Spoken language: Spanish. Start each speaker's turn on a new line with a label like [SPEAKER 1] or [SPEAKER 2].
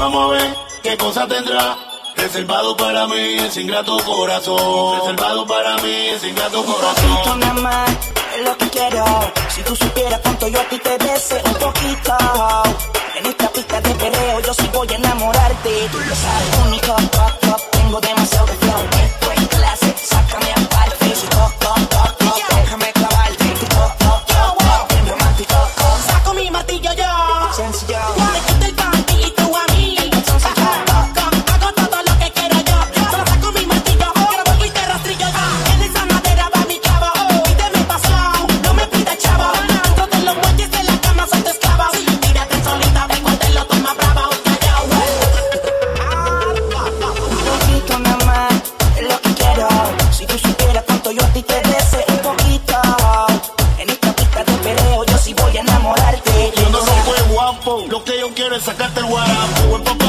[SPEAKER 1] vamos a ver qué cosa tendrá. Reservado para mí ese ingrato corazón. Reservado para mí ese ingrato corazón.
[SPEAKER 2] Un poquito nada más es lo que quiero. Si tú supieras cuánto yo a ti te deseo. Un poquito. En esta pista de perreo yo sí voy a enamorarte. Tú lo sabes, único, tengo demasiado de flow. Esto es clase, sácame aparte. Si déjame clavarte. Bien romántico.
[SPEAKER 3] Saco mi martillo yo.
[SPEAKER 2] Sencillo.
[SPEAKER 3] Me quito el panty y tú a mí. Hago todo lo que quiero yo. Solo saco mi martillo, ahora vuelvo y te rastrillo yo. En esa madera va mi clavo. Pídeme pasión, no me pidas chavo. Dentro de los muelles de la cama soy tu esclavo. Tírate solita, vengo te lo toma brava. Callao.
[SPEAKER 2] Un poquito nada más es lo que quiero. Si tú supieras cuánto yo a ti te deseo. Un poquito. En esta pista de perreo yo sí voy a enamorarte.
[SPEAKER 1] Yo no soy muy guapo, lo que yo quiero es sacarte el guarapo. El papá